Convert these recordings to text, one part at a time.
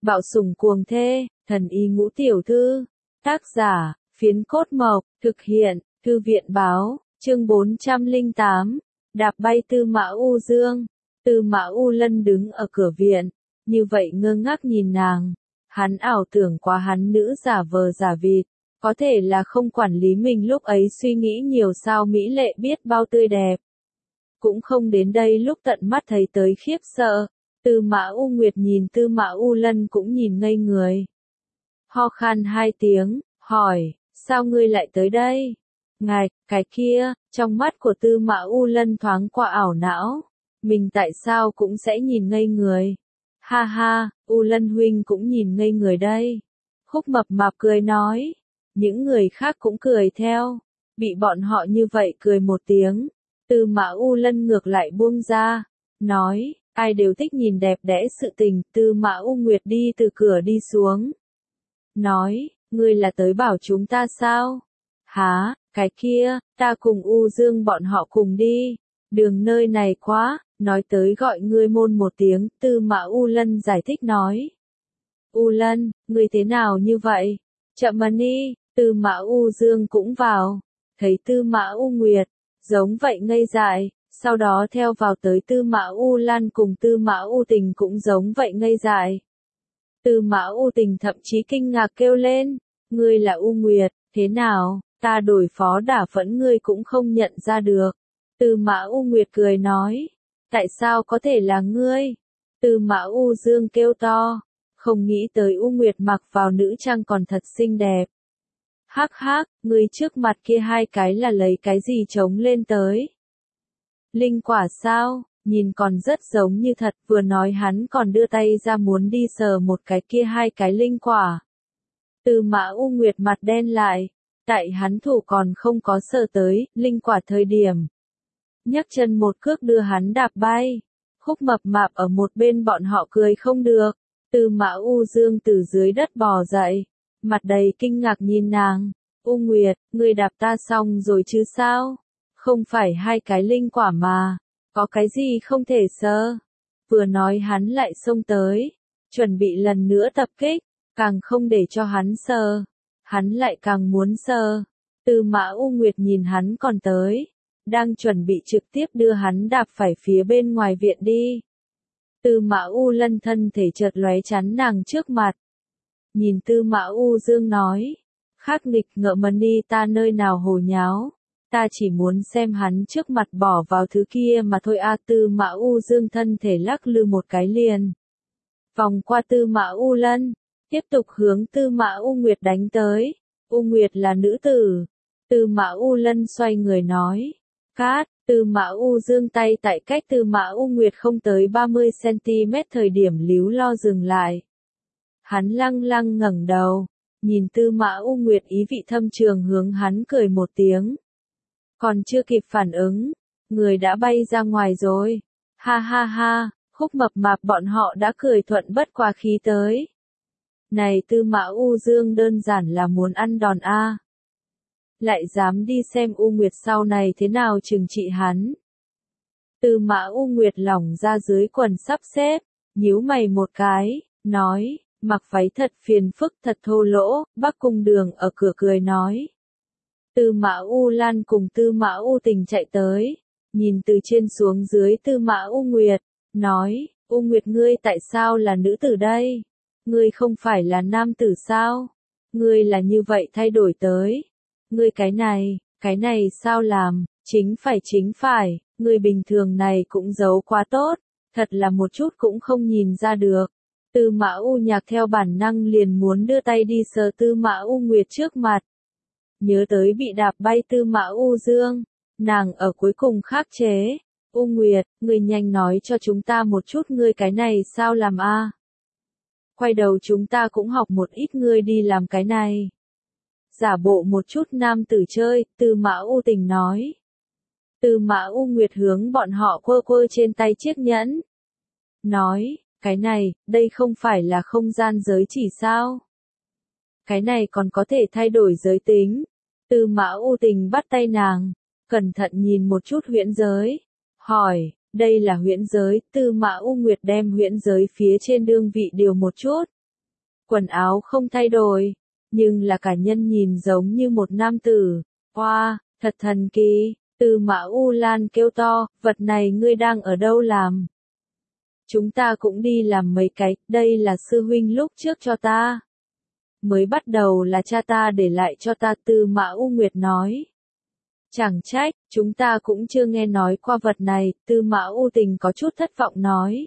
Bạo sủng cuồng thê, thần y ngũ tiểu thư. Tác giả, Phiến Cốt Mộc, thực hiện, Thư viện báo, chương 408, đạp bay Tư Mã U Dương. Tư Mã U Lân đứng ở cửa viện, như vậy ngơ ngác nhìn nàng. Hắn ảo tưởng quá hắn nữ giả vờ giả vịt, có thể là không quản lý mình lúc ấy suy nghĩ nhiều sao mỹ lệ biết bao tươi đẹp. Cũng không đến đây lúc tận mắt thấy tới khiếp sợ. Tư Mã U Nguyệt nhìn Tư Mã U Lân cũng nhìn ngây người. Ho khan 2 tiếng, hỏi, sao ngươi lại tới đây? Ngài, cái kia, trong mắt của Tư Mã U Lân thoáng qua ảo não. Mình tại sao cũng sẽ nhìn ngây người? Ha ha, U Lân huynh cũng nhìn ngây người đây. Khúc Mập Mạp cười nói. Những người khác cũng cười theo. Bị bọn họ như vậy cười một tiếng. Tư Mã U Lân ngược lại buông ra. Nói, ai đều thích nhìn đẹp đẽ sự tình. Tư Mã U Nguyệt đi từ cửa đi xuống. Nói, ngươi là tới bảo chúng ta sao? Hả, cái kia, ta cùng U Dương bọn họ cùng đi. Đường nơi này quá, nói tới gọi ngươi môn một tiếng. Tư Mã U Lân giải thích nói. U Lân, ngươi thế nào như vậy? Chậm mà đi. Tư Mã U Dương cũng vào. Thấy Tư Mã U Nguyệt, giống vậy ngây dại. Sau đó theo vào tới Tư Mã U Lan cùng Tư Mã U Tình cũng giống vậy ngây dại. Tư Mã U Tình thậm chí kinh ngạc kêu lên, ngươi là U Nguyệt, thế nào, ta đổi phó đả phẫn ngươi cũng không nhận ra được. Tư Mã U Nguyệt cười nói, tại sao có thể là ngươi? Tư Mã U Dương kêu to, không nghĩ tới U Nguyệt mặc vào nữ trang còn thật xinh đẹp. Hắc hắc, ngươi trước mặt kia 2 cái là lấy cái gì chống lên tới? Linh quả sao? Nhìn còn rất giống như thật, vừa nói hắn còn đưa tay ra muốn đi sờ một cái kia 2 cái linh quả. Tư Mã U Nguyệt mặt đen lại, tại hắn thủ còn không có sờ tới, linh quả thời điểm. Nhấc chân một cước đưa hắn đạp bay. Khúc Mập Mạp ở một bên bọn họ cười không được. Tư Mã U Dương từ dưới đất bò dậy, mặt đầy kinh ngạc nhìn nàng. U Nguyệt, ngươi đạp ta xong rồi chứ sao? Không phải 2 cái linh quả mà. Có cái gì không thể sờ? Vừa nói hắn lại xông tới, chuẩn bị lần nữa tập kích, càng không để cho hắn sờ. Hắn lại càng muốn sờ. Tư Mã U Nguyệt nhìn hắn còn tới, đang chuẩn bị trực tiếp đưa hắn đạp phải phía bên ngoài viện đi. Tư Mã U Lân thân thể chợt lóe chắn nàng trước mặt. Nhìn Tư Mã U Dương nói, khắc nghịch ngợ mần đi ta nơi nào hồ nháo. Ta chỉ muốn xem hắn trước mặt bỏ vào thứ kia mà thôi a. Tư Mã U Dương thân thể lắc lư một cái liền. Vòng qua Tư Mã U Lân, tiếp tục hướng Tư Mã U Nguyệt đánh tới. U Nguyệt là nữ tử. Tư Mã U Lân xoay người nói. Cát, Tư Mã U Dương tay tại cách Tư Mã U Nguyệt không tới 30cm thời điểm líu lo dừng lại. Hắn lăng lăng ngẩng đầu, nhìn Tư Mã U Nguyệt ý vị thâm trường hướng hắn cười một tiếng. Còn chưa kịp phản ứng, người đã bay ra ngoài rồi. Ha ha ha, Khúc Mập Mạp bọn họ đã cười thuận bất quá khí tới. Này Tư Mã U Dương đơn giản là muốn ăn đòn a. Lại dám đi xem U Nguyệt sau này thế nào trừng trị hắn. Tư Mã U Nguyệt lỏng ra dưới quần sắp xếp, nhíu mày một cái, nói, mặc váy thật phiền phức thật thô lỗ. Bắc Cung Đường ở cửa cười nói. Tư Mã U Lan cùng Tư Mã U Tình chạy tới, nhìn từ trên xuống dưới Tư Mã U Nguyệt, nói, U Nguyệt ngươi tại sao là nữ tử đây? Ngươi không phải là nam tử sao? Ngươi là như vậy thay đổi tới. Ngươi cái này sao làm, chính phải, ngươi bình thường này cũng giấu quá tốt, thật là một chút cũng không nhìn ra được. Tư Mã U Nhạc theo bản năng liền muốn đưa tay đi sờ Tư Mã U Nguyệt trước mặt. Nhớ tới bị đạp bay Tư Mã U Dương, nàng ở cuối cùng khắc chế. U Nguyệt, ngươi nhanh nói cho chúng ta một chút ngươi cái này sao làm a? Quay đầu chúng ta cũng học một ít ngươi đi làm cái này. Giả bộ một chút nam tử chơi, Tư Mã U Tình nói. Tư Mã U Nguyệt hướng bọn họ quơ quơ trên tay chiếc nhẫn. Nói, cái này, đây không phải là không gian giới chỉ sao? Cái này còn có thể thay đổi giới tính. Tư Mã U Tình bắt tay nàng, cẩn thận nhìn một chút huyễn giới. Hỏi, đây là huyễn giới. Tư Mã U Nguyệt đem huyễn giới phía trên đương vị điều một chút. quần áo không thay đổi, nhưng là cả nhân nhìn giống như một nam tử. Wow, thật thần kỳ, Tư Mã U Lan kêu to, vật này ngươi đang ở đâu làm? Chúng ta cũng đi làm mấy cái, đây là sư huynh lúc trước cho ta. Mới bắt đầu là cha ta để lại cho ta, Tư Mã U Nguyệt nói. Chẳng trách, chúng ta cũng chưa nghe nói qua vật này, Tư Mã U Tình có chút thất vọng nói.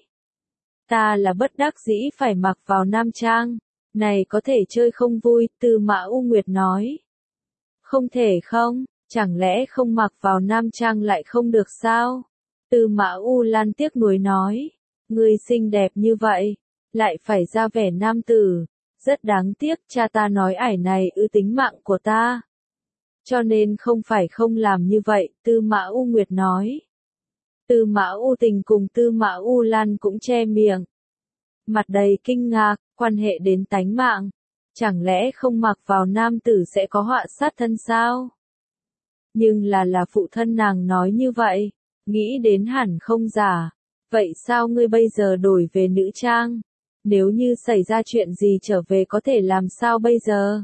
Ta là bất đắc dĩ phải mặc vào nam trang, này có thể chơi không vui, Tư Mã U Nguyệt nói. Không thể không, chẳng lẽ không mặc vào nam trang lại không được sao? Tư Mã U Lan tiếc nuối nói. Ngươi xinh đẹp như vậy, lại phải ra vẻ nam tử, rất đáng tiếc, cha ta nói ải này tính mạng của ta. Cho nên không phải không làm như vậy, Tư Mã U Nguyệt nói. Tư Mã U Tình cùng Tư Mã U Lan cũng che miệng. Mặt đầy kinh ngạc, quan hệ đến tánh mạng. Chẳng lẽ không mặc vào nam tử sẽ có họa sát thân sao? Nhưng là phụ thân nàng nói như vậy, nghĩ đến hẳn không giả. Vậy sao ngươi bây giờ đổi về nữ trang? Nếu như xảy ra chuyện gì trở về có thể làm sao bây giờ?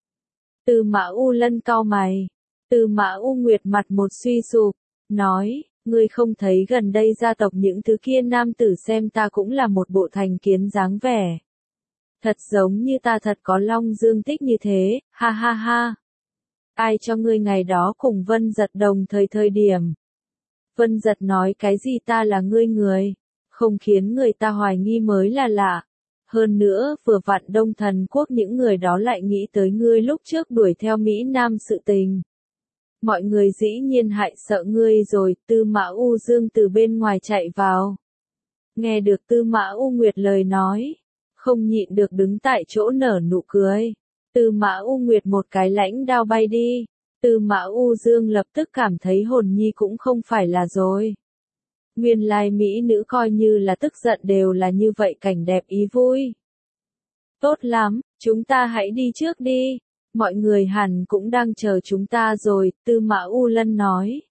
Tư Mã U Lân cau mày. Tư Mã U Nguyệt mặt một suy sụp, nói, ngươi không thấy gần đây gia tộc những thứ kia nam tử xem ta cũng là một bộ thành kiến dáng vẻ. Thật giống như ta thật có long dương tích như thế, ha ha ha. Ai cho ngươi ngày đó cùng Vân Giật đồng thời điểm? Vân Giật nói cái gì ta là ngươi người, không khiến người ta hoài nghi mới là lạ. Hơn nữa, vừa vặn Đông Thần Quốc những người đó lại nghĩ tới ngươi lúc trước đuổi theo Mỹ Nam sự tình. Mọi người dĩ nhiên hại sợ ngươi rồi, Tư Mã U Dương từ bên ngoài chạy vào. Nghe được Tư Mã U Nguyệt lời nói, không nhịn được đứng tại chỗ nở nụ cười. Tư Mã U Nguyệt một cái lãnh đao bay đi. Tư Mã U Dương lập tức cảm thấy hồn nhi cũng không phải là rồi. Nguyên lai mỹ nữ coi như là tức giận đều là như vậy, cảnh đẹp ý vui. Tốt lắm, chúng ta hãy đi trước đi. Mọi người hẳn cũng đang chờ chúng ta rồi, Tư Mã U Lân nói.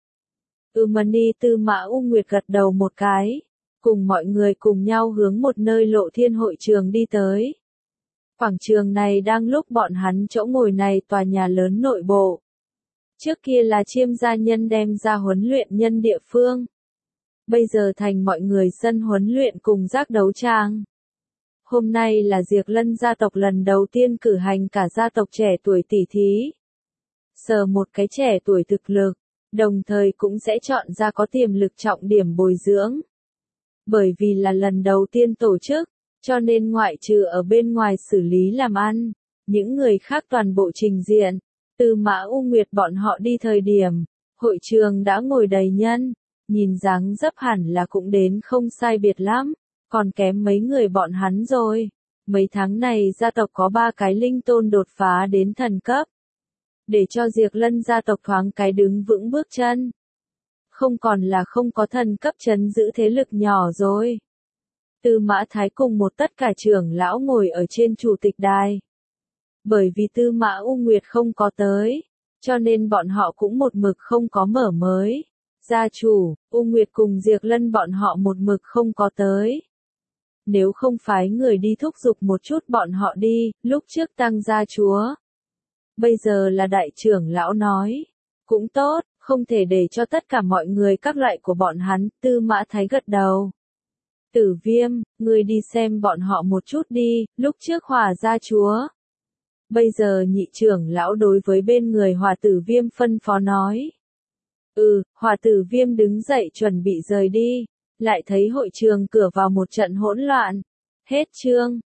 Mani Tư Mã U Nguyệt gật đầu một cái. Cùng mọi người cùng nhau hướng một nơi Lộ Thiên hội trường đi tới. Quảng trường này đang lúc bọn hắn chỗ ngồi này tòa nhà lớn nội bộ. Trước kia là Chiêm gia nhân đem ra huấn luyện nhân địa phương. Bây giờ thành mọi người sân huấn luyện cùng giác đấu tràng. Hôm nay là Diệp Lân gia tộc lần đầu tiên cử hành cả gia tộc trẻ tuổi tỷ thí. Sờ một cái trẻ tuổi thực lực, đồng thời cũng sẽ chọn ra có tiềm lực trọng điểm bồi dưỡng. Bởi vì là lần đầu tiên tổ chức, cho nên ngoại trừ ở bên ngoài xử lý làm ăn, những người khác toàn bộ trình diện. Tư Mã U Nguyệt bọn họ đi thời điểm, hội trường đã ngồi đầy nhân, nhìn dáng dấp hẳn là cũng đến không sai biệt lắm, còn kém mấy người bọn hắn rồi. Mấy tháng này gia tộc có 3 cái linh tôn đột phá đến thần cấp, để cho Diệp Lân gia tộc thoáng cái đứng vững bước chân. Không còn là không có thần cấp trấn giữ thế lực nhỏ rồi. Tư Mã Thái cùng một tất cả trưởng lão ngồi ở trên chủ tịch đài. Bởi vì Tư Mã U Nguyệt không có tới, cho nên bọn họ cũng một mực không có mở mới. Gia chủ, U Nguyệt cùng Diệp Lân bọn họ một mực không có tới. Nếu không phái người đi thúc giục một chút bọn họ đi, lúc trước tăng gia chúa. Bây giờ là đại trưởng lão nói. Cũng tốt, không thể để cho tất cả mọi người các loại của bọn hắn, Tư Mã Thái gật đầu. Tử Viêm, ngươi đi xem bọn họ một chút đi, lúc trước Hỏa gia chúa. Bây giờ nhị trưởng lão đối với bên người Hỏa Tử Viêm phân phó nói. Hỏa Tử Viêm đứng dậy chuẩn bị rời đi, lại thấy hội trường cửa vào một trận hỗn loạn. Hết chương.